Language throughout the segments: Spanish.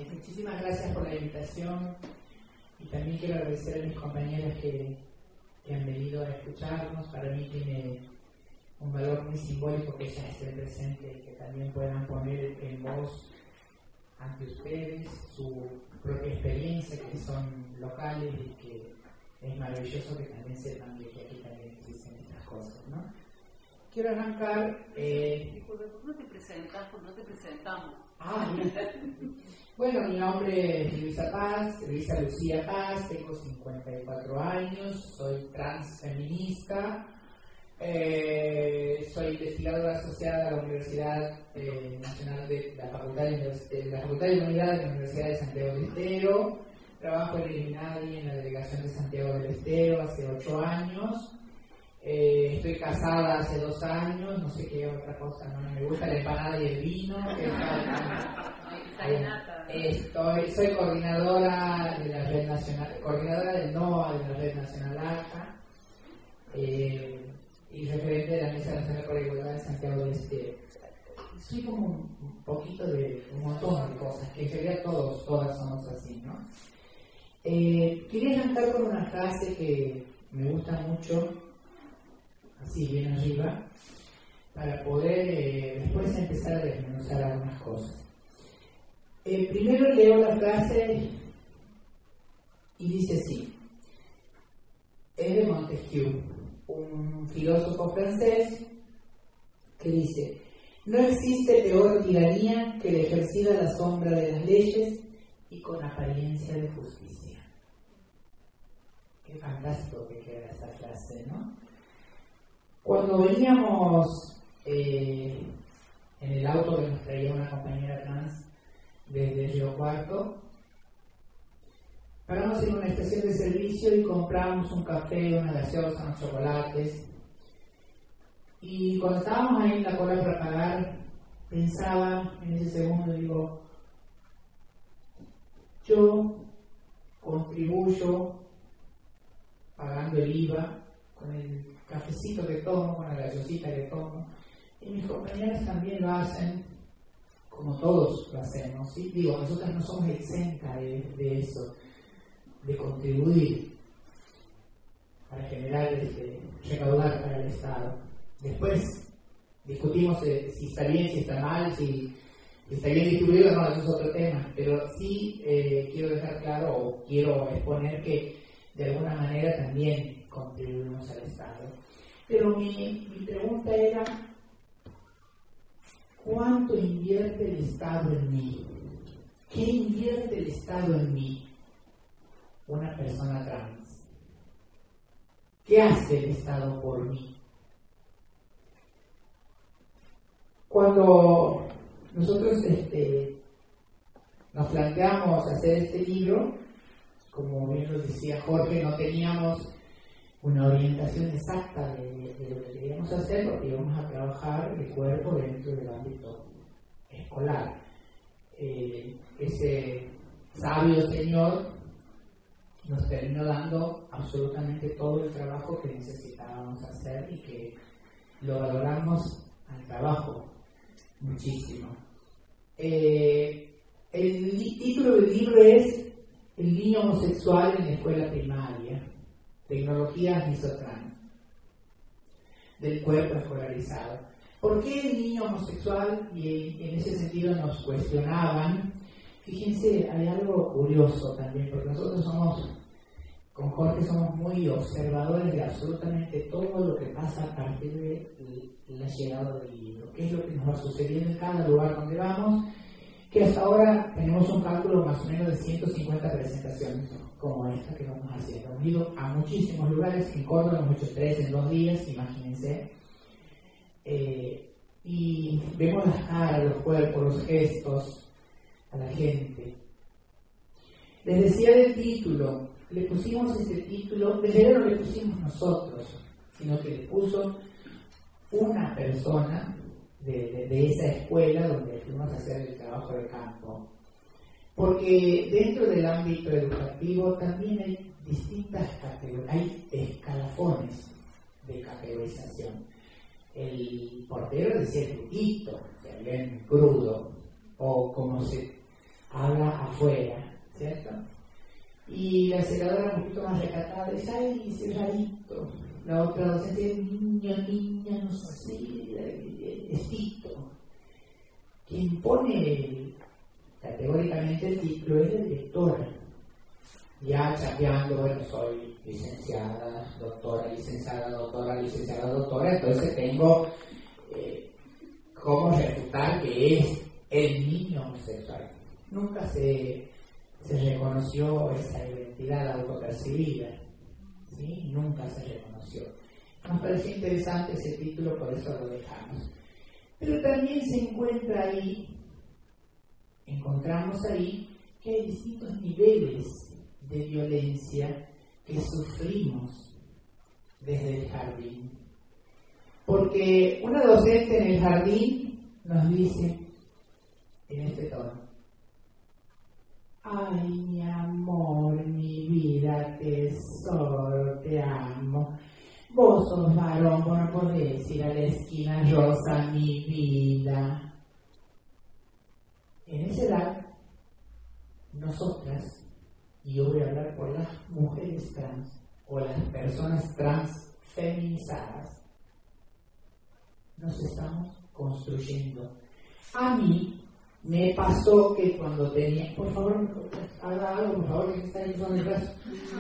Muchísimas gracias por la invitación y también quiero agradecer a mis compañeras que han venido a escucharnos. Para mí tiene un valor muy simbólico que ellas estén presentes y que también puedan poner en voz ante ustedes su propia experiencia, que son locales y que es maravilloso que también sepan que aquí también existen estas cosas, ¿no? Quiero arrancar... Disculpe, ¿por qué no te presentas? ¿Por qué no te presentamos? Bueno, mi nombre es Luisa Lucía Paz, tengo 54 años, soy transfeminista, soy investigadora asociada a la Universidad Nacional de la Facultad de Humanidades de la Universidad de Santiago del Estero, trabajo en el INADI en la delegación de Santiago del Estero hace 8 años. Estoy casada hace 2 años, no sé qué otra cosa, no me gusta la empanada y el vino. Soy coordinadora de la red nacional, coordinadora del NOA de la red nacional ACA, y referente de la Mesa Nacional por la Igualdad de Santiago del Estero. Soy como un poquito de un montón de cosas, que en realidad todas somos así, ¿no? Quería arrancar con una frase que me gusta mucho, así bien arriba, para poder después empezar a desmenuzar algunas cosas. Primero leo la frase y dice así: es de Montesquieu, un filósofo francés, que dice: no existe peor tiranía que la ejercida a la sombra de las leyes y con apariencia de justicia. Qué fantástico que queda esta frase, ¿no? Cuando veníamos en el auto que nos traía una compañera trans desde Río Cuarto, paramos en una estación de servicio y compramos un café, una gaseosa, unos chocolates. Y cuando estábamos ahí en la cola para pagar, pensaba en ese segundo, digo, yo contribuyo pagando el IVA con el cafecito que tomo, con la gaseosita que tomo, y mis compañeras también lo hacen, como todos lo hacemos, ¿sí? Digo, nosotras no somos exentas de eso, de contribuir para generar, recaudar para el Estado. Después discutimos si está bien, si está mal, si está bien distribuido, no, eso es otro tema, pero sí quiero dejar claro o quiero exponer que de alguna manera también contribuimos al Estado. Pero mi pregunta era, ¿cuánto invierte el Estado en mí? ¿Qué invierte el Estado en mí? Una persona trans. ¿Qué hace el Estado por mí? Cuando nosotros nos planteamos hacer este libro, como bien nos decía Jorge, no teníamos una orientación exacta de lo que queríamos hacer, porque íbamos a trabajar el cuerpo dentro del ámbito escolar. Ese sabio señor nos terminó dando absolutamente todo el trabajo que necesitábamos hacer y que lo valoramos al trabajo muchísimo. El título del libro es El niño homosexual en la escuela primaria, tecnologías misotrans del cuerpo escolarizado. ¿Por qué el niño homosexual? Y en ese sentido nos cuestionaban. Fíjense, hay algo curioso también, porque nosotros con Jorge somos muy observadores de absolutamente todo lo que pasa a partir de la llegada del libro, qué es lo que nos va sucediendo en cada lugar donde vamos, que hasta ahora tenemos un cálculo más o menos de 150 presentaciones como esta que vamos haciendo. Hemos ido a muchísimos lugares, en Córdoba hemos hecho 3 en 2 días, imagínense, y vemos las caras, los cuerpos, los gestos a la gente. Les decía del título, le pusimos ese título, desde luego no le pusimos nosotros, sino que le puso una persona de esa escuela donde fuimos a hacer el trabajo de campo. Porque dentro del ámbito educativo también hay distintas categorías, hay escalafones de categorización. El portero decía el putito, o sea, bien crudo, o como se habla afuera, ¿cierto? Y la celadora un poquito más recatada dice, ay, cerradito. La otra docente, niña, no sé, estito. Quien pone categóricamente el título es la directora. Ya chapeando, bueno, soy licenciada, doctora, entonces tengo cómo refutar que es el niño homosexual. Nunca se reconoció esa identidad autopercibida, ¿sí? Nunca se reconoció. Nos pareció interesante ese título, por eso lo dejamos. Pero también encontramos ahí que hay distintos niveles de violencia que sufrimos desde el jardín. Porque una docente en el jardín nos dice, en este tono, ay, mi amor, mi vida, tesoro, te amo. Vos sos varón, vos no podés ir a la esquina rosa, mi vida. En esa edad, nosotras, y yo voy a hablar por las mujeres trans o las personas trans feminizadas, nos estamos construyendo. A mí me pasó que cuando tenía, por favor, haga algo, por favor, que está ahí usando el brazo.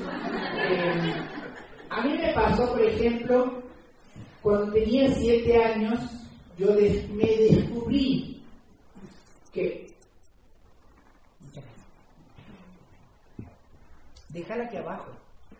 A mí me pasó, por ejemplo, cuando tenía 7 años, yo me descubrí que... Déjala aquí abajo.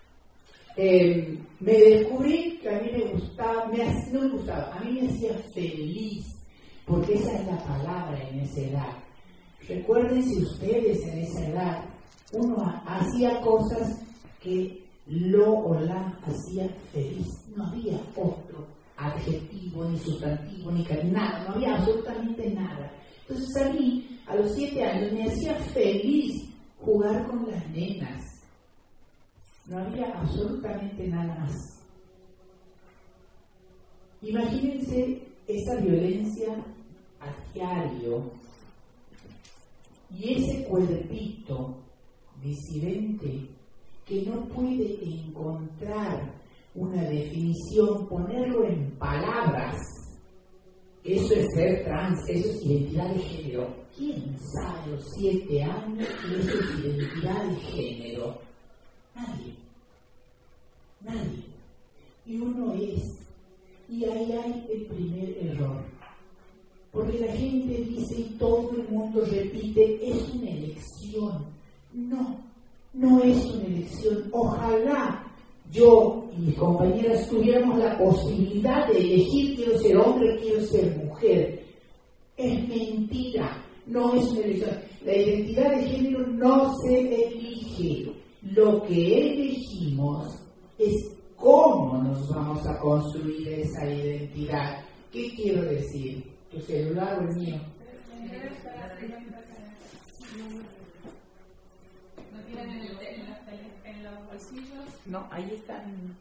Me descubrí que a mí me gustaba, no me gustaba, a mí me hacía feliz, porque esa es la palabra en esa edad. Recuérdense ustedes en esa edad, uno hacía cosas que lo o la hacía feliz. No había otro adjetivo, ni sustantivo, ni nada, no había absolutamente nada. Entonces a mí, a los 7 años, me hacía feliz jugar con las nenas. No había absolutamente nada más. Imagínense esa violencia a diario y ese cuerpito disidente que no puede encontrar una definición, ponerlo en palabras. Eso es ser trans, eso es identidad de género. ¿Quién sabe a los 7 años que eso es identidad de género? Nadie. Y uno es. Y ahí hay el primer error. Porque la gente dice y todo el mundo repite, es una elección. No es una elección. Ojalá yo y mis compañeras tuviéramos la posibilidad de elegir, quiero ser hombre, quiero ser mujer. Es mentira, no es una elección. La identidad de género no se elige. Lo que elegimos es cómo nos vamos a construir esa identidad. ¿Qué quiero decir? ¿Tu celular o el mío? ¿No tienen en los bolsillos? No, ahí están.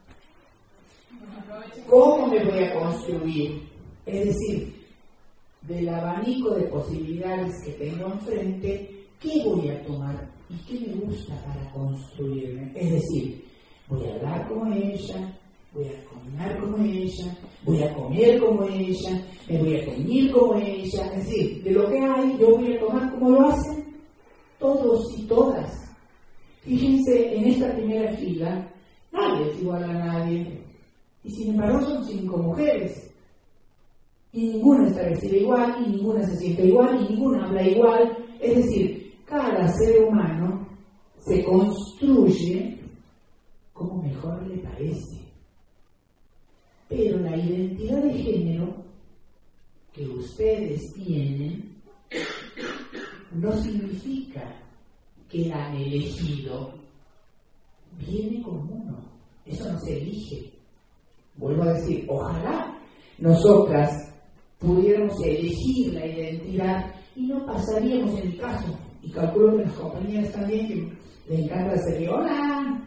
¿Cómo me voy a construir? Es decir, del abanico de posibilidades que tengo enfrente, ¿qué voy a tomar? ¿Y qué me gusta para construirme? Es decir, voy a hablar como ella, voy a caminar como ella, voy a comer como ella, me voy a teñir como ella. Es decir, de lo que hay, yo voy a tomar como lo hacen todos y todas. Fíjense, en esta primera fila, nadie es igual a nadie. Y sin embargo son 5 mujeres. Y ninguna está vestida igual, y ninguna se siente igual, y ninguna habla igual. Es decir, cada ser humano se construye como mejor le parece. Pero la identidad de género que ustedes tienen no significa que la han elegido. Viene con uno. Eso no se elige. Vuelvo a decir, ojalá nosotras pudiéramos elegir la identidad y no pasaríamos en el caso. Y calculo que las compañeras también, que le encanta hacer hola.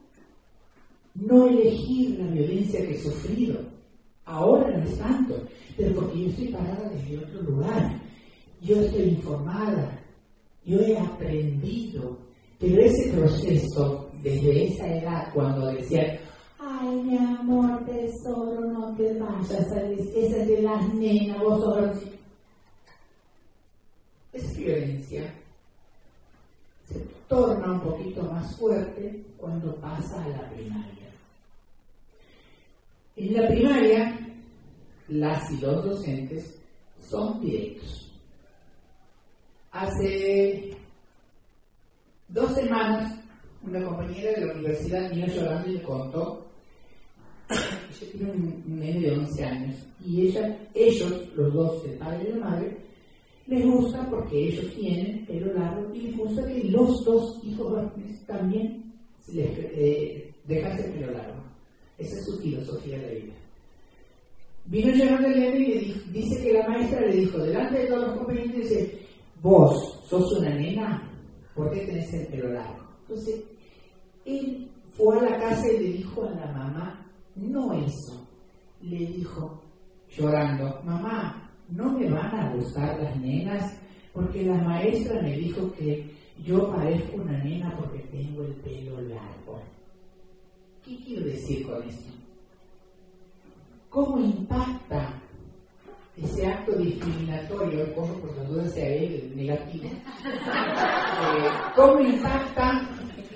No elegir la violencia que he sufrido. Ahora no es tanto. pero porque yo estoy parada desde otro lugar. Yo estoy informada, yo he aprendido, pero ese proceso, desde esa edad, cuando decían, ay, mi amor, tesoro, no te vayas, esa es de las nenas, vos sos... Es violencia. Se torna un poquito más fuerte cuando pasa a la primaria. En la primaria, las y los docentes son directos. Hace 2 semanas, una compañera de la universidad vino llorando y le contó, ella tiene un nene de 11 años, y ellos, los dos, el padre y la madre, les gusta porque ellos tienen pelo largo y les gusta que los 2 hijos varones también les dejan el pelo largo. Esa es su filosofía de vida. Vino llorando el nene y le dice que la maestra le dijo, delante de todos los compañeros, dice, vos sos una nena, ¿por qué tenés el pelo largo? Entonces, él fue a la casa y le dijo a la mamá, no eso. Le dijo, llorando, mamá, ¿no me van a gustar las nenas? Porque la maestra me dijo que yo parezco una nena porque tengo el pelo largo. ¿Qué quiero decir con esto? ¿Cómo impacta ese acto discriminatorio, como por las dudas sea el negativo? ¿Cómo impacta?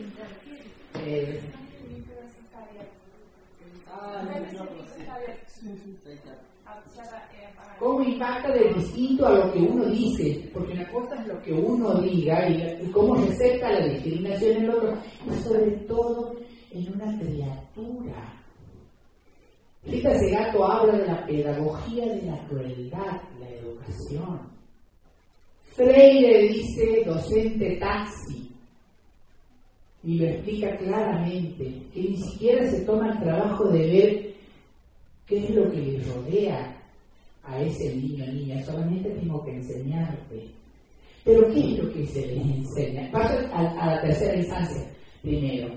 ¿Cómo impacta de distinto a lo que uno dice? Porque una cosa es lo que uno diga y cómo recepta la discriminación en el otro, y sobre todo en una criatura. Rita Segato habla de la pedagogía de la crueldad, la educación. Freire dice docente taxi y lo explica claramente, que ni siquiera se toma el trabajo de ver qué es lo que le rodea a ese niño o niña, solamente tengo que enseñarte. Pero ¿qué es lo que se les enseña? Paso a la tercera instancia primero.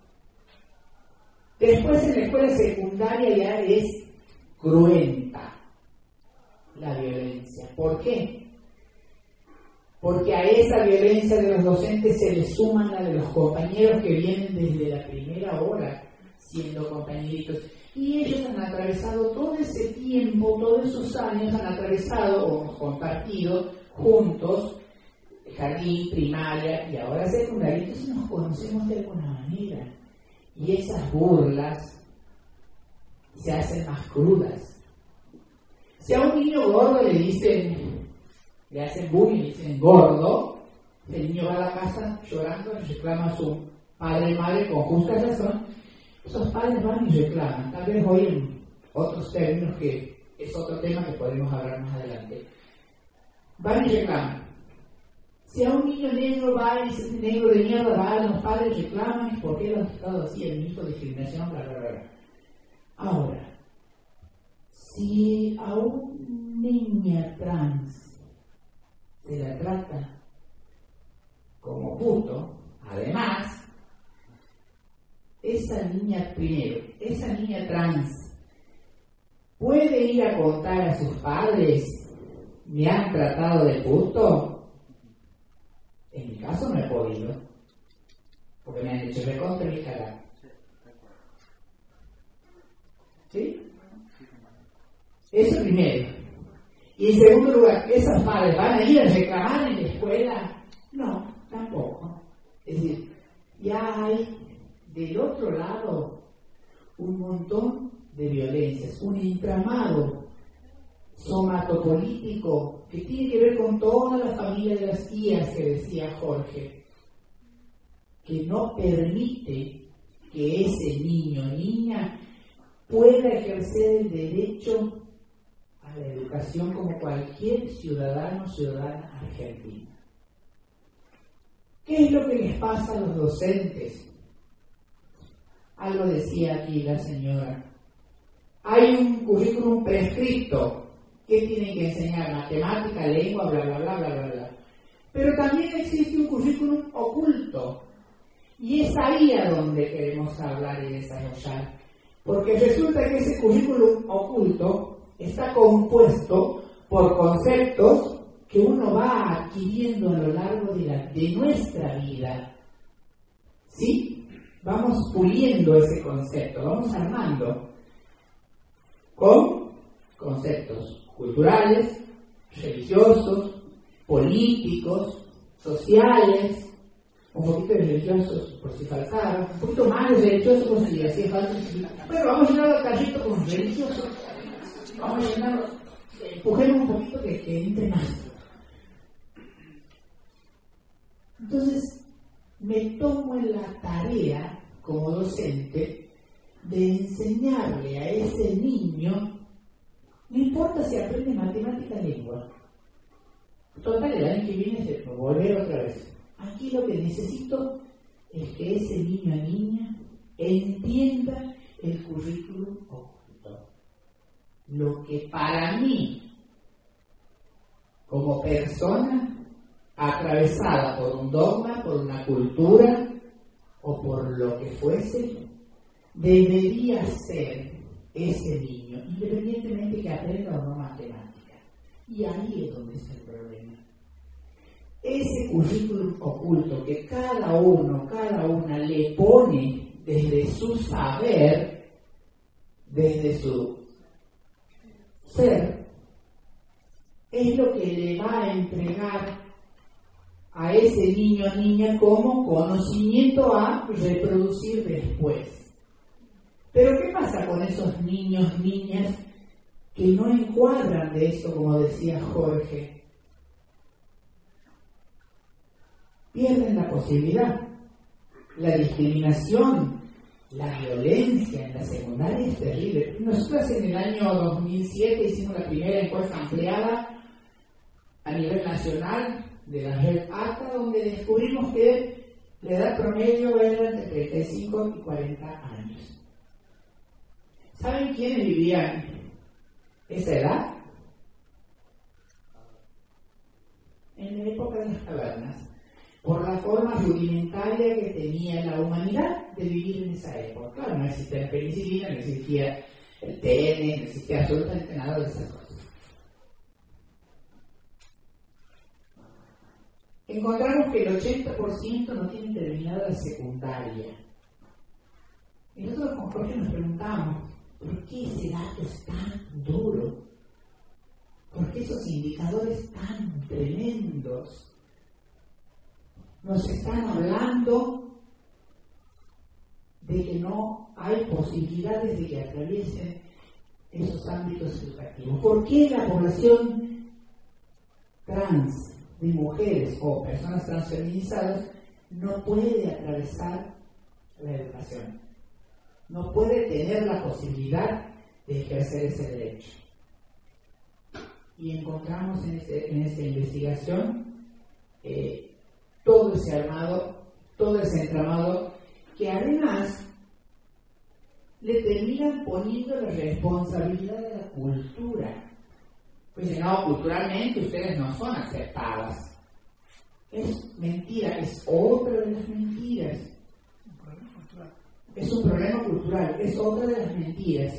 Después en la escuela secundaria ya es cruenta la violencia. ¿Por qué? Porque a esa violencia de los docentes se le suman la de los compañeros que vienen desde la primera hora siendo compañeritos. Y ellos han atravesado todo ese tiempo, todos esos años han atravesado o compartido juntos jardín, primaria y ahora secundaria. Entonces nos conocemos de alguna manera. Y esas burlas se hacen más crudas. Si a un niño gordo le hacen bullying, le dicen gordo, el niño va a la casa llorando y reclama a su padre y madre con justa razón. Esos padres van y reclaman, tal vez hoy en otros términos que es otro tema que podemos hablar más adelante. Van y reclaman. Si a un niño negro va y dice negro de mierda, va a los padres reclaman, ¿por qué lo han estado así? El mismo discriminación, bla, bla, bla. Ahora, si a una niña trans se la trata como puto, además, esa niña trans puede ir a contar a sus padres, ¿me han tratado de puto? En mi caso no he podido, porque me han dicho recontra mi cara. ¿Sí? Eso primero. Y en segundo lugar, ¿esas padres van a ir a reclamar en la escuela? No, tampoco. Es decir, ya hay del otro lado un montón de violencias, un entramado somatopolítico que tiene que ver con toda la familia de las tías que decía Jorge, que no permite que ese niño o niña pueda ejercer el derecho a la educación como cualquier ciudadano o ciudadana argentina. ¿Qué es lo que les pasa a los docentes? Algo decía aquí la señora. Hay un currículum prescripto. ¿Qué tienen que enseñar? Matemática, lengua, bla, bla, bla, bla, bla, bla. Pero también existe un currículum oculto. Y es ahí a donde queremos hablar y desarrollar. Porque resulta que ese currículum oculto está compuesto por conceptos que uno va adquiriendo a lo largo de nuestra vida. ¿Sí? Vamos puliendo ese concepto, vamos armando con conceptos culturales, religiosos, políticos, sociales, un poquito de religiosos por si faltaba, un poquito más de religiosos por si hacía falta. Pero vamos a llenar el carrito con religiosos, vamos a llenarlo, empujemos un poquito que entre más. Entonces, me tomo en la tarea como docente de enseñarle a ese niño, no importa si aprende matemática o lengua, total, el año que viene se va a volver otra vez. Aquí lo que necesito es que ese niño o niña entienda el currículum oculto. Lo que para mí, como persona atravesada por un dogma, por una cultura o por lo que fuese, debería ser ese niño, independientemente que aprenda o no matemática. Y ahí es donde está el problema. Ese currículum oculto que cada uno, cada una le pone desde su saber, desde su ser, es lo que le va a entregar a ese niño o niña como conocimiento a reproducir después. Pero ¿qué pasa con esos niños, niñas que no encuadran de esto, como decía Jorge? Pierden la posibilidad. La discriminación, la violencia en la secundaria es terrible. Nosotros en el año 2007 hicimos la primera encuesta ampliada a nivel nacional de la red ATA, donde descubrimos que la edad promedio era entre 35 y 40 años. ¿Saben quiénes vivían esa edad? En la época de las cavernas, por la forma rudimentaria que tenía la humanidad de vivir en esa época. Claro, no existía la penicilina, no existía el TN, no existía absolutamente nada de esas cosas. Encontramos que el 80% no tiene terminada la secundaria. Y nosotros con Jorge nos preguntamos, ¿por qué ese dato es tan duro? ¿Por qué esos indicadores tan tremendos nos están hablando de que no hay posibilidades de que atraviesen esos ámbitos educativos? ¿Por qué la población trans, de mujeres o personas transfeminizadas, no puede atravesar la educación? No puede tener la posibilidad de ejercer ese derecho. Y encontramos en esta investigación todo ese armado, todo ese entramado, que además le terminan poniendo la responsabilidad de la cultura. Pues no, culturalmente ustedes no son aceptadas. Es mentira, es otra de las mentiras. Es un problema cultural, es otra de las mentiras.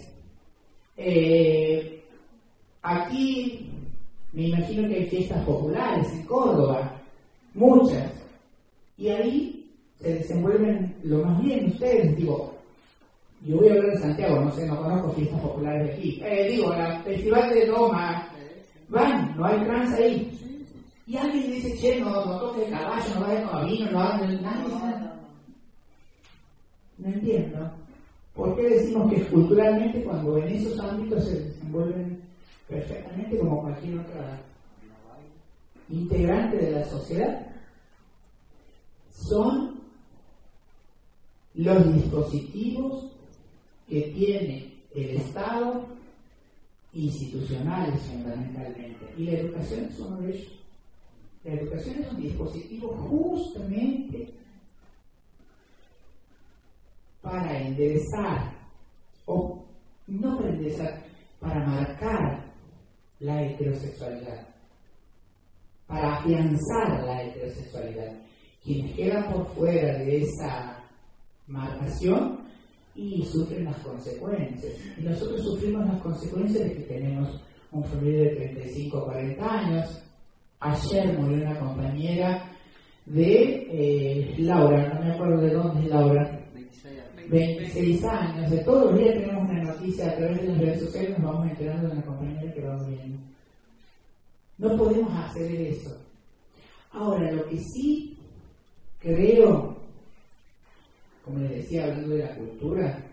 Aquí me imagino que hay fiestas populares en Córdoba, muchas, y ahí se desenvuelven lo más bien ustedes. Digo, yo voy a hablar de Santiago, no sé, no conozco fiestas populares de aquí. La Festival de Loma, van, no hay trans ahí. Y alguien dice, che, no toques el caballo, no vayan con vino, no hagan nada. No entiendo. ¿Por qué decimos que culturalmente, cuando en esos ámbitos se desenvuelven perfectamente como cualquier otra integrante de la sociedad? Son los dispositivos que tiene el Estado, institucionales fundamentalmente, y la educación es uno de ellos. La educación es un dispositivo justamente para enderezar, o no para enderezar, para marcar la heterosexualidad, para afianzar la heterosexualidad. Quienes quedan por fuera de esa marcación y sufren las consecuencias. Y nosotros sufrimos las consecuencias de que tenemos un familiar de 35 o 40 años. Ayer murió una compañera de Laura, no me acuerdo de dónde es Laura, 26 años. De todos los días tenemos una noticia a través de las redes sociales, nos vamos enterando de una compañera que va muriendo. No podemos hacer eso. Ahora, lo que sí creo, como les decía, hablando de la cultura,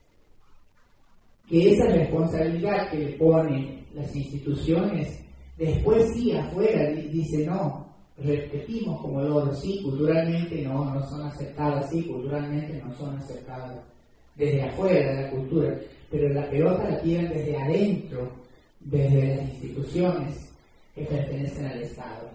que esa responsabilidad que le ponen las instituciones, después sí, afuera, dice no, repetimos como logros, sí, culturalmente no son aceptadas, sí, culturalmente no son aceptadas desde afuera de la cultura, pero la pelota la tiran desde adentro, desde las instituciones que pertenecen al Estado.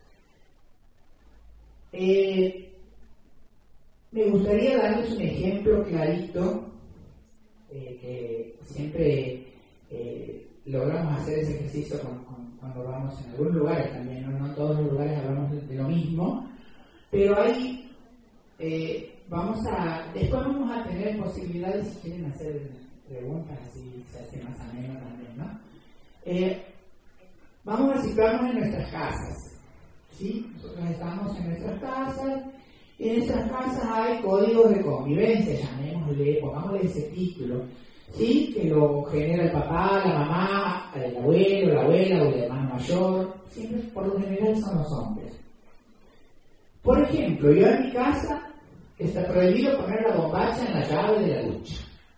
Me gustaría darles un ejemplo clarito, que siempre logramos hacer ese ejercicio cuando vamos en algunos lugares también, no en todos los lugares hablamos de lo mismo, pero ahí después vamos a tener posibilidades si quieren hacer preguntas, así se hace más ameno también, ¿no? Vamos a situarnos en nuestras casas, ¿sí? Nosotros estamos en nuestras casas, y en nuestras casas hay códigos de convivencia, pongámosle ese título, ¿sí? Que lo genera el papá, la mamá, el abuelo, la abuela o el hermano mayor, siempre por lo general son los hombres. Por ejemplo, yo en mi casa está prohibido poner la bombacha en la llave de la ducha.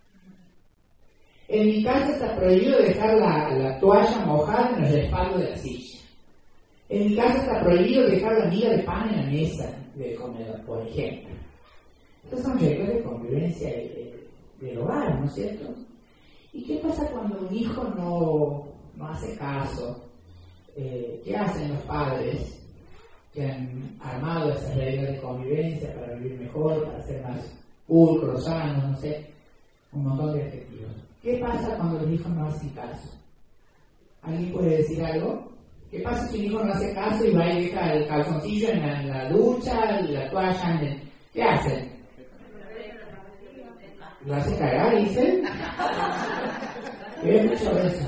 En mi casa está prohibido dejar la toalla mojada en el respaldo de la silla. En mi casa está prohibido dejar la miga de pan en la mesa del comedor, por ejemplo. Estos son reglas de convivencia del hogar, ¿no es cierto? ¿Y qué pasa cuando un hijo no hace caso? ¿Qué hacen los padres que han armado esas reglas de convivencia para vivir mejor, para ser más pulcros, sanos, no sé, un montón de adjetivos? ¿Qué pasa cuando los hijos no hacen caso? ¿Alguien puede decir algo? ¿Qué pasa si un hijo no hace caso y va y deja el calzoncillo en la ducha, la toalla en el... ¿Qué hacen? ¿Lo hace cagar, dicen? Bien, mucho eso.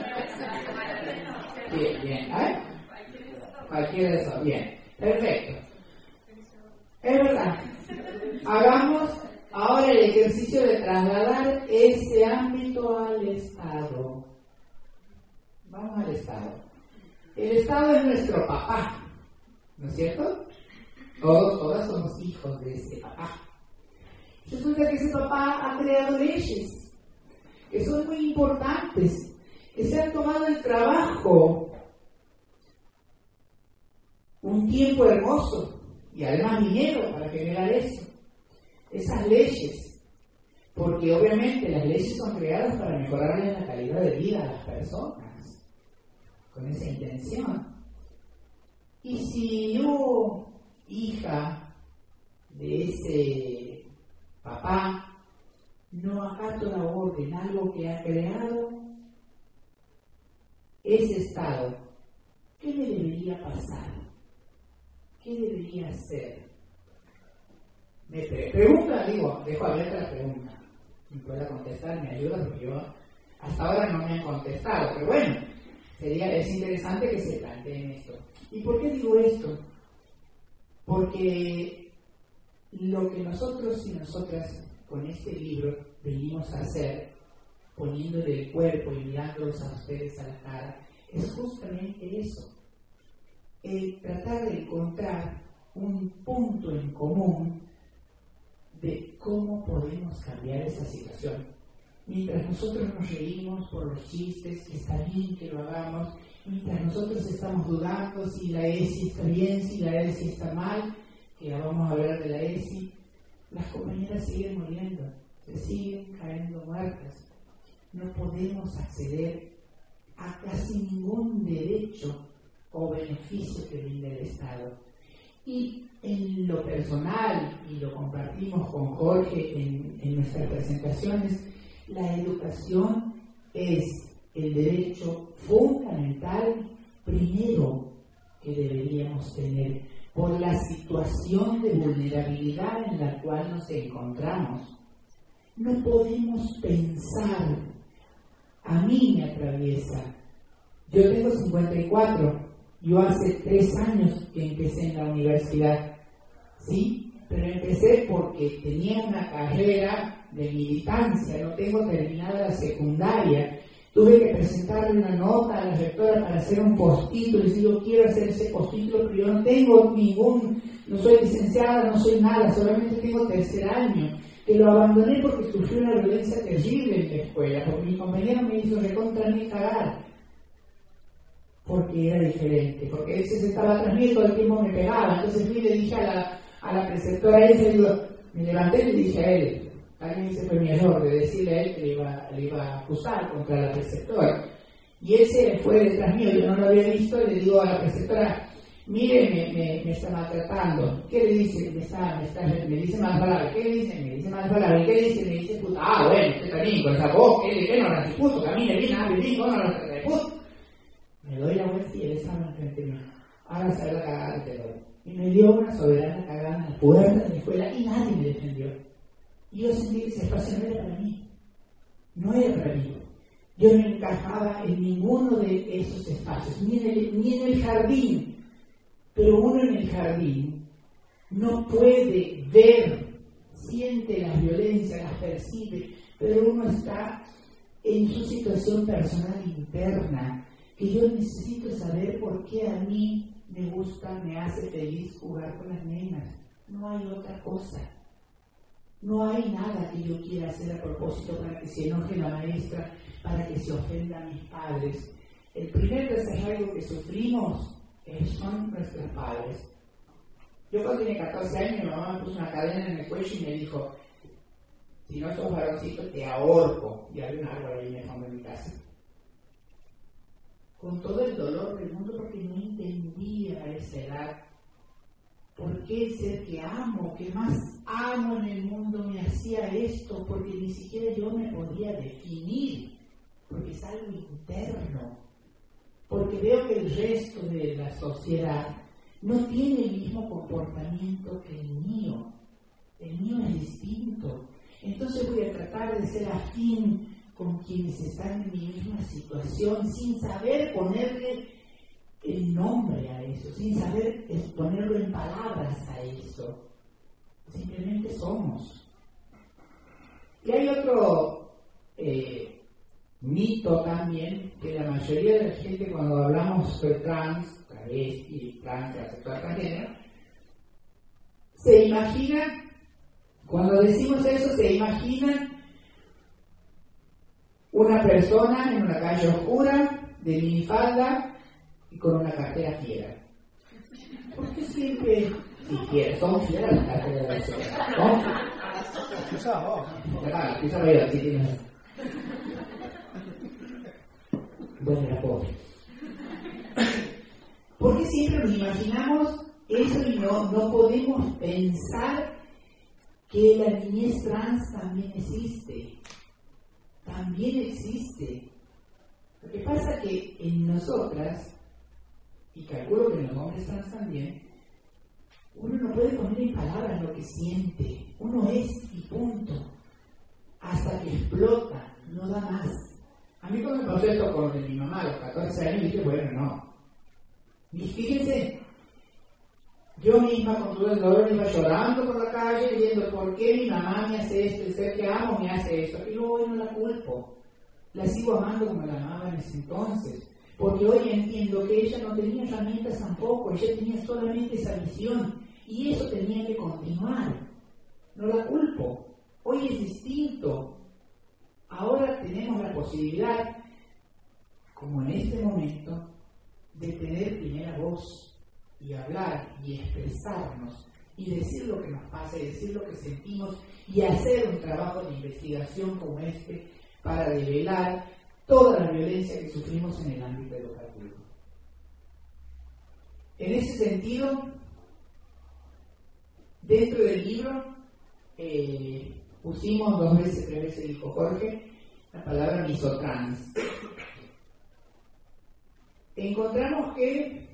Bien, ¿eh? Cualquiera de eso, bien. Perfecto. Es verdad. Hagamos ahora el ejercicio de trasladar ese ámbito al Estado. Vamos al Estado. El Estado es nuestro papá, ¿no es cierto? Todas somos hijos de ese papá. Resulta que ese papá ha creado leyes que son muy importantes, que se han tomado el trabajo, un tiempo hermoso y además dinero para generar eso, esas leyes, porque obviamente las leyes son creadas para mejorarle la calidad de vida a las personas, con esa intención. Y si yo, hija de ese papá, no acato la orden, algo que ha creado ese Estado, ¿qué me debería pasar? ¿Qué debería hacer? Me pregunta, dejo abierta la pregunta. Si pueda contestar, me ayuda, porque yo hasta ahora no me han contestado, pero bueno, es interesante que se planteen esto. ¿Y por qué digo esto? Porque lo que nosotros y nosotras con este libro venimos a hacer, poniéndole el cuerpo y mirándolos a ustedes a la cara, es justamente eso. Tratar de encontrar un punto en común de cómo podemos cambiar esa situación. Mientras nosotros nos reímos por los chistes, que está bien que lo hagamos, mientras nosotros estamos dudando si la ESI está bien, si la ESI está mal, que ya vamos a hablar de la ESI, las compañeras siguen muriendo, se siguen cayendo muertas. No podemos acceder a casi ningún derecho o beneficio que brinda el Estado. Y en lo personal, y lo compartimos con Jorge en nuestras presentaciones, la educación es el derecho fundamental primero que deberíamos tener por la situación de vulnerabilidad en la cual nos encontramos. No podemos pensar. A mí me atraviesa. Yo tengo 54. Yo hace 3 años que empecé en la universidad. ¿Sí? Pero empecé porque tenía una carrera de militancia. No tengo terminada la secundaria. Tuve que presentarle una nota a la rectora para hacer un postítulo. Y si yo quiero hacer ese postítulo, pero yo no tengo no soy licenciada, no soy nada, solamente tengo 3er año. Que lo abandoné porque sufrí una violencia terrible en la escuela, porque mi compañero me hizo recontra ni cagar. Porque era diferente, porque él se sentaba atrás mío y todo el tiempo me pegaba. Entonces fui y le dije a la preceptora esa, me levanté y le dije a él, también ese fue mi error de decirle a él que le iba a acusar contra la preceptora. Y él se fue detrás mío, yo no lo había visto, y le digo a la preceptora, mire, me está maltratando. ¿Qué le dice? Me dice malas palabras. ¿Qué le dice? Me dice malas palabras. ¿Qué le dice? Me dice puta. Ah, bueno, usted también, con esa voz, ¿qué no la puto? Camine bien, hable bien, ¿cómo no la trata de puto? Me doy la vuelta y él estaba enfrente mío. Ahora sale la cagada que doy. Y me dio una soberana cagada en la puerta de la escuela y nadie me defendió. Y yo sentí que ese espacio no era para mí. No era para mí. Yo no encajaba en ninguno de esos espacios, ni en el jardín. Pero uno en el jardín no puede ver, siente las violencias, las percibe, pero uno está en su situación personal interna, que yo necesito saber por qué a mí me gusta, me hace feliz jugar con las nenas. No hay otra cosa. No hay nada que yo quiera hacer a propósito para que se enoje la maestra, para que se ofenda a mis padres. El primer desarraigo que sufrimos son nuestros padres. Yo cuando tenía 14 años, mi mamá me puso una cadena en el cuello y me dijo, si no sos varoncito te ahorco. Y había un árbol ahí en el fondo de mi casa. Con todo el dolor del mundo, porque no entendía a esa edad por qué el ser que amo, que más amo en el mundo, me hacía esto, porque ni siquiera yo me podía definir, porque es algo interno. Porque veo que el resto de la sociedad no tiene el mismo comportamiento que el mío. El mío es distinto. Entonces voy a tratar de ser afín con quienes están en mi misma situación, sin saber ponerle el nombre a eso, sin saber ponerlo en palabras a eso. Simplemente somos. Y hay otro mito también, que la mayoría de la gente cuando hablamos de trans, travesti, trans, asexual, transgénero, se imagina, cuando decimos eso, se imagina una persona en una calle oscura, de minifalda y con una cartera fiera. Porque siempre, si quieres, son fieras las carteras de la ciudad. ¿No? Quizá voy a decir. Bueno, la pobre. Porque siempre nos imaginamos eso y no podemos pensar que la niñez trans también existe. También existe. Lo que pasa que en nosotras, y calculo que en los hombres trans también, uno no puede poner en palabras lo que siente. Uno es y punto. Hasta que explota, no da más. A mí cuando me pasó esto con mi mamá a los 14 años, dije, bueno, no. Y fíjense, yo misma con todo el dolor iba llorando por la calle, viendo por qué mi mamá me hace esto, el ser que amo me hace esto. Y luego hoy no la culpo. La sigo amando como la amaba en ese entonces. Porque hoy entiendo que ella no tenía herramientas tampoco, ella tenía solamente esa visión. Y eso tenía que continuar. No la culpo. Hoy es distinto. Ahora tenemos la posibilidad, como en este momento, de tener primera voz y hablar y expresarnos y decir lo que nos pasa y decir lo que sentimos y hacer un trabajo de investigación como este para develar toda la violencia que sufrimos en el ámbito educativo. En ese sentido, dentro del libro pusimos 2 veces, 3 veces, dijo Jorge, la palabra misotrans. Encontramos que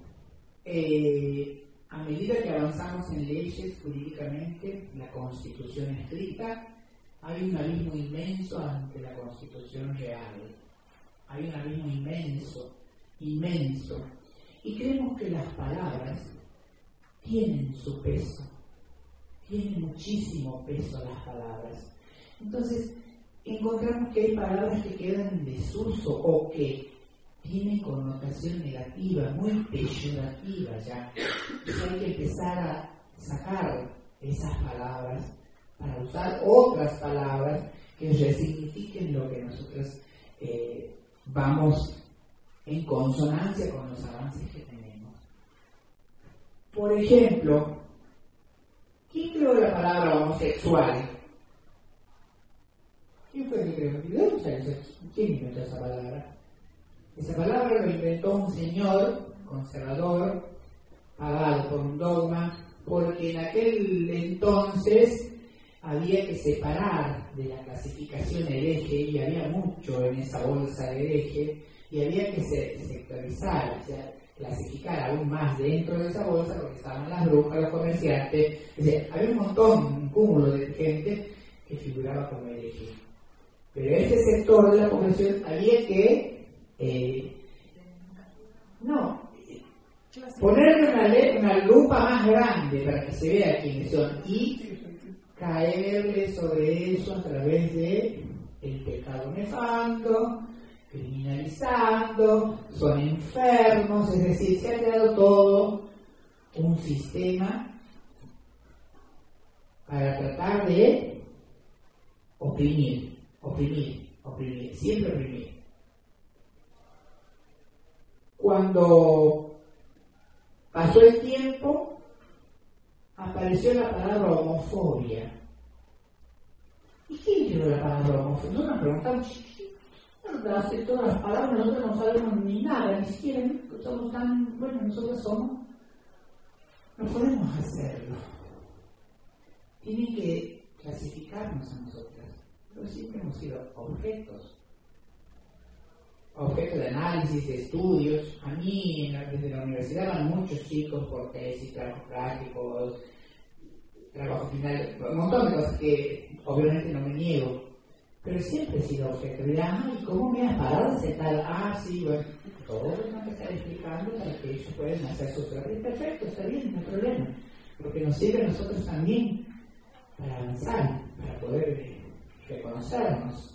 a medida que avanzamos en leyes jurídicamente, la Constitución escrita, Hay un abismo inmenso ante la Constitución real. Hay un abismo inmenso, inmenso. Y creemos que las palabras tienen su peso. Tienen muchísimo peso las palabras. Entonces, encontramos que hay palabras que quedan en desuso o que tienen connotación negativa, muy peyorativa ya. Entonces hay que empezar a sacar esas palabras para usar otras palabras que resignifiquen lo que nosotros vamos en consonancia con los avances que tenemos. Por ejemplo, ¿quién creó la palabra homosexual? ¿Quién fue el que creó? ¿Quién inventó esa palabra? Esa palabra lo inventó un señor conservador, pagado por un dogma, porque en aquel entonces había que separar de la clasificación hereje, y había mucho en esa bolsa de hereje, y había que sectorizar, o sea, clasificar aún más dentro de esa bolsa, porque estaban las brujas, los comerciantes, o sea, había un montón, un cúmulo de gente que figuraba como hereje. Pero este sector de la población había que ponerle una lupa más grande para que se vea quiénes son y caerle sobre eso a través de el pecado nefasto, criminalizando, son enfermos, es decir, se ha creado todo un sistema para tratar de oprimir, siempre oprimir. Cuando pasó el tiempo, apareció la palabra homofobia. ¿Y quién creó la palabra homofobia? Nosotros nos preguntamos, de todas las palabras nosotros no sabemos ni nada, ni siquiera somos tan, nosotros somos, no podemos hacerlo. Tienen que clasificarnos a nosotras, pero siempre hemos sido objetos de análisis, de estudios. A mí, desde la universidad, van muchos chicos por tesis, trabajos prácticos, trabajo final, un montón de cosas que obviamente no me niego, pero siempre he sido objeto. Dirán, ¿y cómo me has parado de tal? Sí, bueno, todo lo tengo que estar explicando para que ellos puedan hacer su trabajo. Perfecto, está bien, no hay problema, porque nos sirve a nosotros también para avanzar, para poder reconocernos.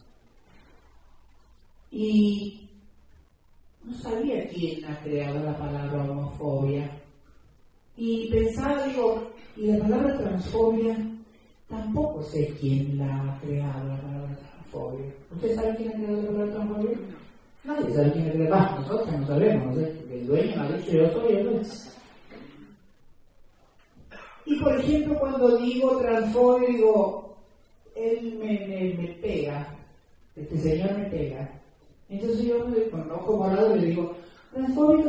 Y no sabía quién ha creado la palabra homofobia. Y pensaba, y la palabra transfobia, tampoco sé quién la ha creado, la palabra transfobia. ¿Usted sabe quién ha creado la palabra transfobia? Nadie sabe quién ha creado. Nosotros no sabemos, ¿no? El dueño ha dicho yo soy. Y por ejemplo, cuando digo transfobia, él me pega, este señor me pega. Entonces yo con ojo morado le digo, transfóbico.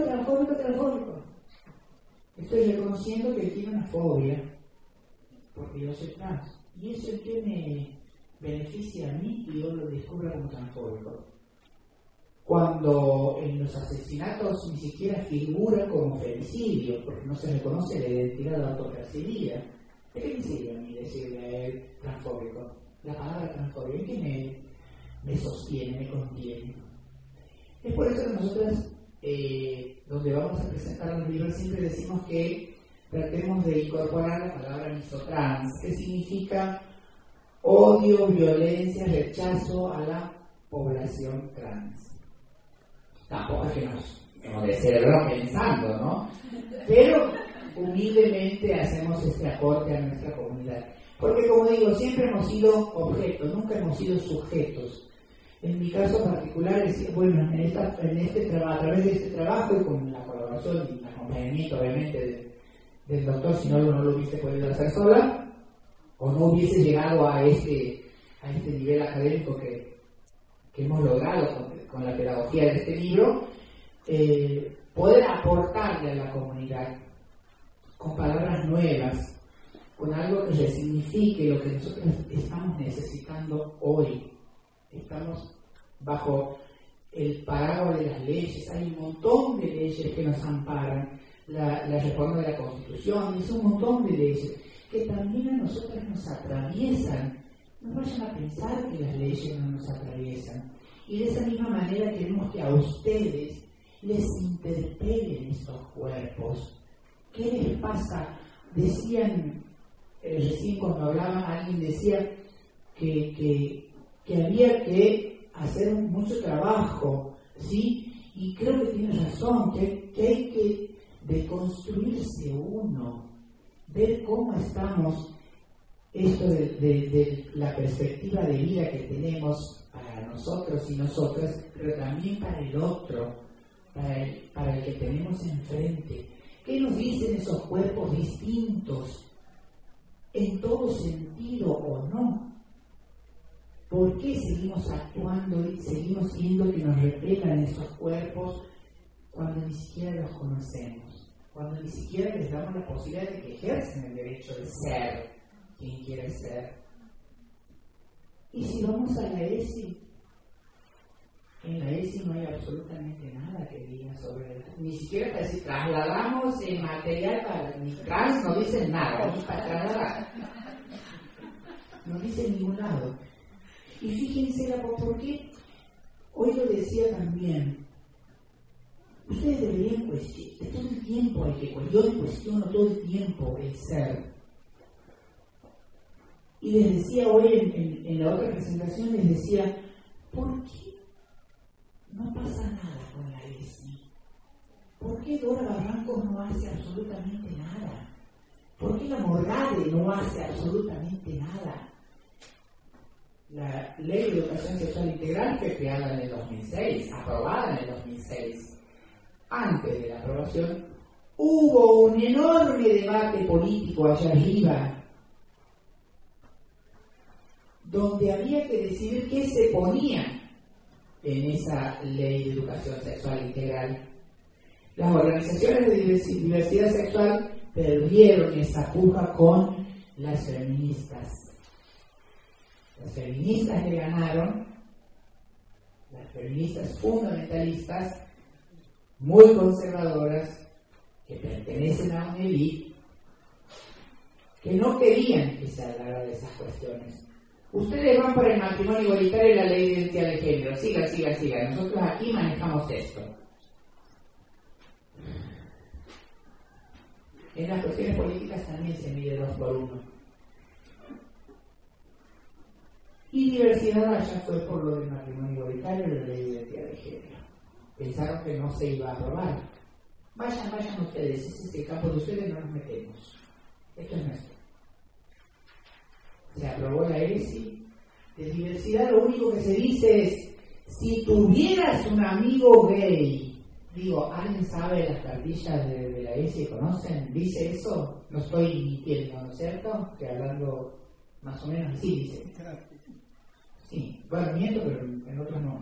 Estoy reconociendo que tiene una fobia, porque yo soy trans. Y eso es que me beneficia a mí y yo lo descubro como transfóbico. Cuando en los asesinatos ni siquiera figura como femicidio, porque no se reconoce la identidad autopercibida. ¿De qué me sirve a mí decirle a él transfóbico? La palabra transfóbico, ¿en qué me sostiene, me contiene? Es por eso que nosotros, donde vamos a presentar los libros, siempre decimos que tratemos de incorporar la palabra misotrans, que significa odio, violencia, rechazo a la población trans. Tampoco es que nos hemos de cerebro pensando, ¿no? Pero humildemente hacemos este aporte a nuestra comunidad. Porque, como digo, siempre hemos sido objetos, nunca hemos sido sujetos. En mi caso particular, a través de este trabajo y con la colaboración y el acompañamiento, obviamente, del doctor, si no lo hubiese podido hacer sola, o no hubiese llegado a este nivel académico que hemos logrado con la pedagogía de este libro, poder aportarle a la comunidad con palabras nuevas, con algo que resignifique lo que nosotros estamos necesitando hoy. Estamos bajo el paraguas de las leyes, hay un montón de leyes que nos amparan, la reforma de la Constitución, es un montón de leyes que también a nosotros nos atraviesan, no vayan a pensar que las leyes no nos atraviesan. Y de esa misma manera queremos que a ustedes les interpelen estos cuerpos. ¿Qué les pasa? Decían, recién cuando hablaban, alguien decía que había que hacer mucho trabajo, ¿sí? Y creo que tiene razón, que hay que deconstruirse uno, ver cómo estamos, esto de la perspectiva de vida que tenemos para nosotros y nosotras, pero también para el otro, para el que tenemos enfrente. ¿Qué nos dicen esos cuerpos distintos en todo sentido o no? ¿Por qué seguimos actuando y seguimos siendo que nos repelan esos cuerpos cuando ni siquiera los conocemos? Cuando ni siquiera les damos la posibilidad de que ejercen el derecho de ser quien quiere ser. Y si vamos a la ESI, en la ESI no hay absolutamente nada que diga sobre ni siquiera para decir trasladamos el material para ni trans, no dicen nada, ni para trasladar. No dicen en ningún lado. Y fíjense por qué, hoy lo decía también, ustedes deberían cuestionar, todo el tiempo hay que cuestionar, yo cuestiono todo el tiempo el ser. Y les decía hoy en la otra presentación, les decía, ¿por qué no pasa nada con la ESI? ¿Por qué Dora Barrancos no hace absolutamente nada? ¿Por qué la Morgade no hace absolutamente nada? La Ley de Educación Sexual Integral fue creada en el 2006, aprobada en el 2006. Antes de la aprobación, hubo un enorme debate político allá arriba, donde había que decidir qué se ponía en esa Ley de Educación Sexual Integral. Las organizaciones de diversidad sexual perdieron esa puja con las feministas. Las feministas le ganaron, las feministas fundamentalistas, muy conservadoras, que pertenecen a una élite, que no querían que se hablara de esas cuestiones. Ustedes van por el matrimonio igualitario y la ley de identidad de género, siga. Nosotros aquí manejamos esto. En las cuestiones políticas también se mide 2 por 1. Y diversidad allá fue por lo del matrimonio igualitario y la ley de identidad de género. Pensaron que no se iba a aprobar. Vayan ustedes, ese es el campo de ustedes, no nos metemos. Esto es nuestro. Se aprobó la ESI. De diversidad lo único que se dice es, si tuvieras un amigo gay, digo, ¿alguien sabe las cartillas de la ESI? ¿Conocen? ¿Dice eso? No estoy mintiendo, ¿no es cierto? Estoy hablando más o menos así, dice. Sí, bueno, miento, pero en otros no.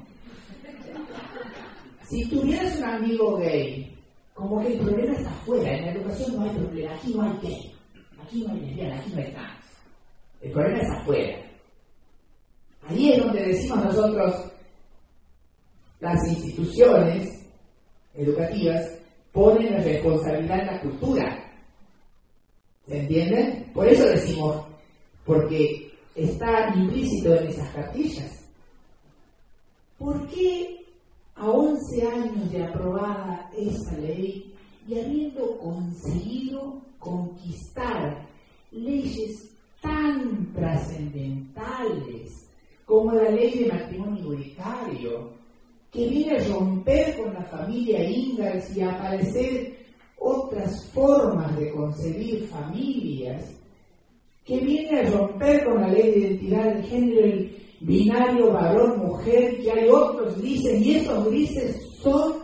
Si tuvieras un amigo gay, como que el problema está afuera, en la educación no hay problema, aquí no hay gay, aquí no hay lesbiana, aquí no hay trans. El problema es afuera. Ahí es donde decimos nosotros, las instituciones educativas ponen la responsabilidad en la cultura. ¿Se entiende? Por eso decimos, porque está implícito en esas cartillas. ¿Por qué a 11 años de aprobada esa ley y habiendo conseguido conquistar leyes tan trascendentales como la ley de matrimonio igualitario, que viene a romper con la familia Ingalls y a aparecer otras formas de concebir familias, que viene a romper con la ley de identidad de género, el binario varón-mujer, que hay otros grises, y esos grises son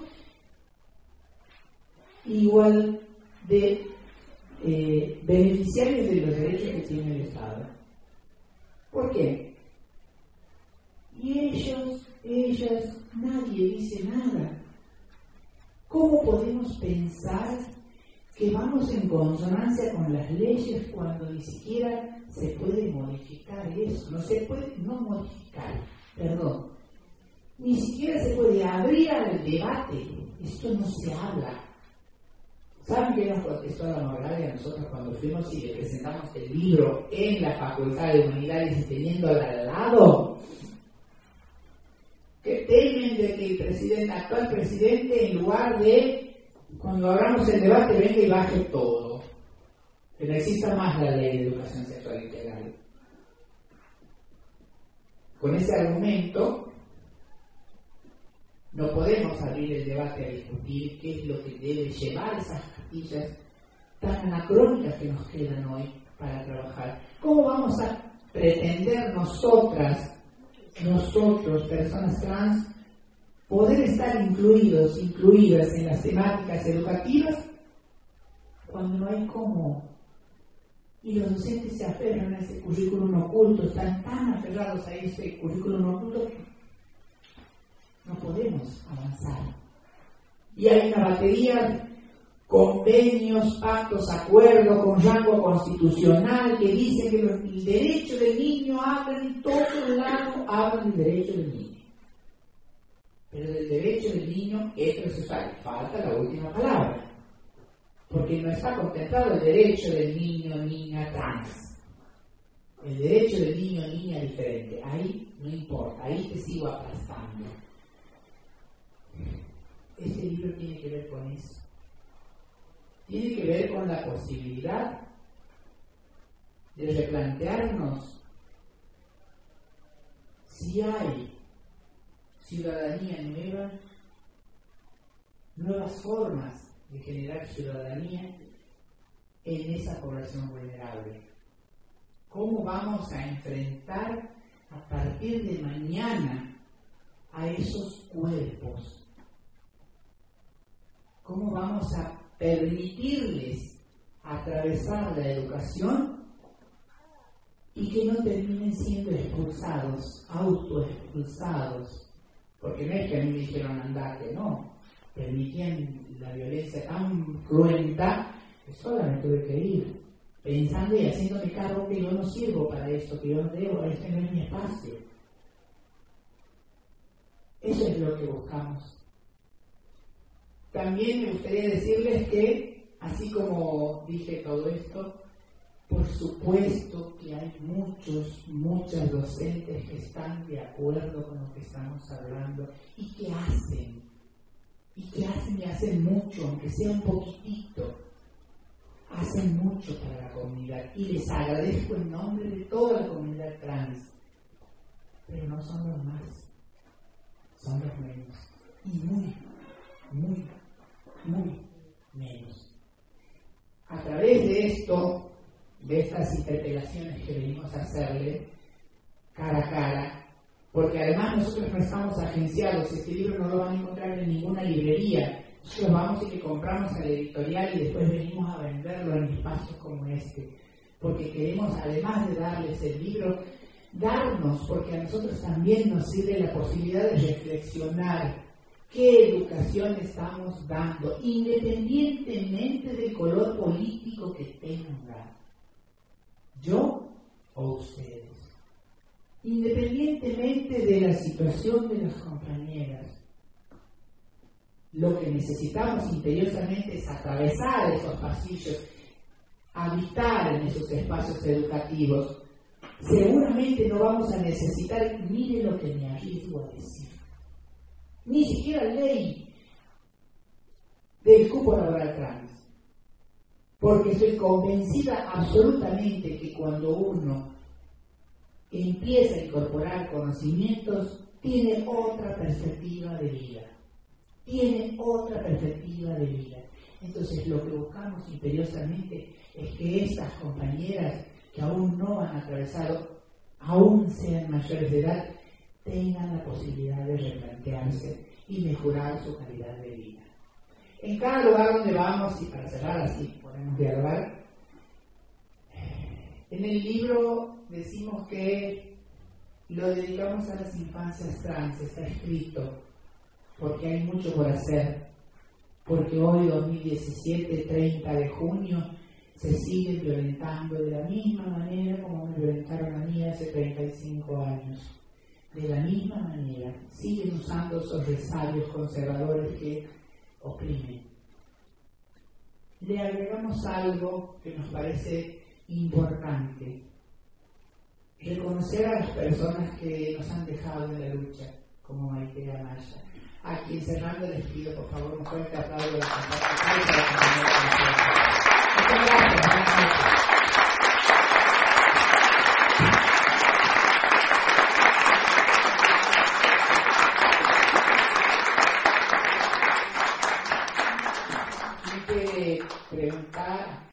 igual de beneficiarios de los derechos que tiene el Estado. ¿Por qué? Y ellas, nadie dice nada. ¿Cómo podemos pensar que vamos en consonancia con las leyes cuando ni siquiera se puede modificar eso? No se puede, no modificar, perdón. Ni siquiera se puede abrir al debate. Esto no se habla. ¿Saben qué nos contestó la Morgalia a nosotros cuando fuimos y le presentamos el libro en la Facultad de Humanidades y teniéndola al lado? Que temen de que el actual presidente, en lugar de, cuando abramos el debate, venga y baje todo, que no exista más la ley de educación sexual integral. Con ese argumento no podemos abrir el debate a discutir qué es lo que debe llevar esas pastillas tan anacrónicas que nos quedan hoy para trabajar. ¿Cómo vamos a pretender nosotros, personas trans, poder estar incluidas en las temáticas educativas cuando no hay cómo? Y los docentes se aferran a ese currículum oculto, están tan aferrados a ese currículum oculto que no podemos avanzar. Y hay una batería, convenios, pactos, acuerdos con rango constitucional que dicen que el derecho del niño hablan en todo lado, hablan del derecho del niño. Pero del derecho del niño heterosexual falta la última palabra, porque no está contemplado el derecho del niño, niña trans. El derecho del niño, niña diferente. Ahí no importa, ahí te sigo aplastando. Este libro tiene que ver con eso. Tiene que ver con la posibilidad de replantearnos si hay ciudadanía nueva, nuevas formas de generar ciudadanía en esa población vulnerable. ¿Cómo vamos a enfrentar a partir de mañana a esos cuerpos? ¿Cómo vamos a permitirles atravesar la educación y que no terminen siendo expulsados, autoexpulsados? Porque no es que a mí me dijeron andate, no. Permitían la violencia tan cruenta que solamente tuve que ir pensando y haciéndome cargo que yo no sirvo para esto, que yo no debo, este no es mi espacio. Eso es lo que buscamos. También me gustaría decirles que, así como dije todo esto, por supuesto que hay muchas docentes que están de acuerdo con lo que estamos hablando y que hacen y hacen mucho, aunque sea un poquitito, hacen mucho para la comunidad y les agradezco en nombre de toda la comunidad trans, pero no son los más, son los menos y muy menos. A través de esto, de estas interpelaciones que venimos a hacerle cara a cara, porque además nosotros no estamos agenciados, este libro no lo van a encontrar en ninguna librería, nosotros vamos y le compramos a la editorial y después venimos a venderlo en espacios como este, porque queremos, además de darles el libro, darnos, porque a nosotros también nos sirve la posibilidad de reflexionar qué educación estamos dando, independientemente del color político que tenga, yo o ustedes, independientemente de la situación de las compañeras. Lo que necesitamos imperiosamente es atravesar esos pasillos, habitar en esos espacios educativos. Seguramente no vamos a necesitar, mire lo que me arriesgo a decir, ni siquiera ley del cupo laboral trans, porque estoy convencida absolutamente que cuando uno empieza a incorporar conocimientos, tiene otra perspectiva de vida. Entonces lo que buscamos imperiosamente es que estas compañeras que aún no han atravesado, aún sean mayores de edad, tengan la posibilidad de replantearse y mejorar su calidad de vida. En cada lugar donde vamos, y para cerrar así, podemos dialogar, en el libro decimos que lo dedicamos a las infancias trans, está escrito, porque hay mucho por hacer, porque hoy, 2017, 30 de junio, se siguen violentando de la misma manera como me violentaron a mí hace 35 años. De la misma manera, siguen usando esos resabios conservadores que oprimen. le agregamos algo que nos parece importante: reconocer a las personas que nos han dejado en la lucha, como Maite Amaya, a quien cerrando les pido por favor un fuerte aplauso de la Muchas gracias. Preguntar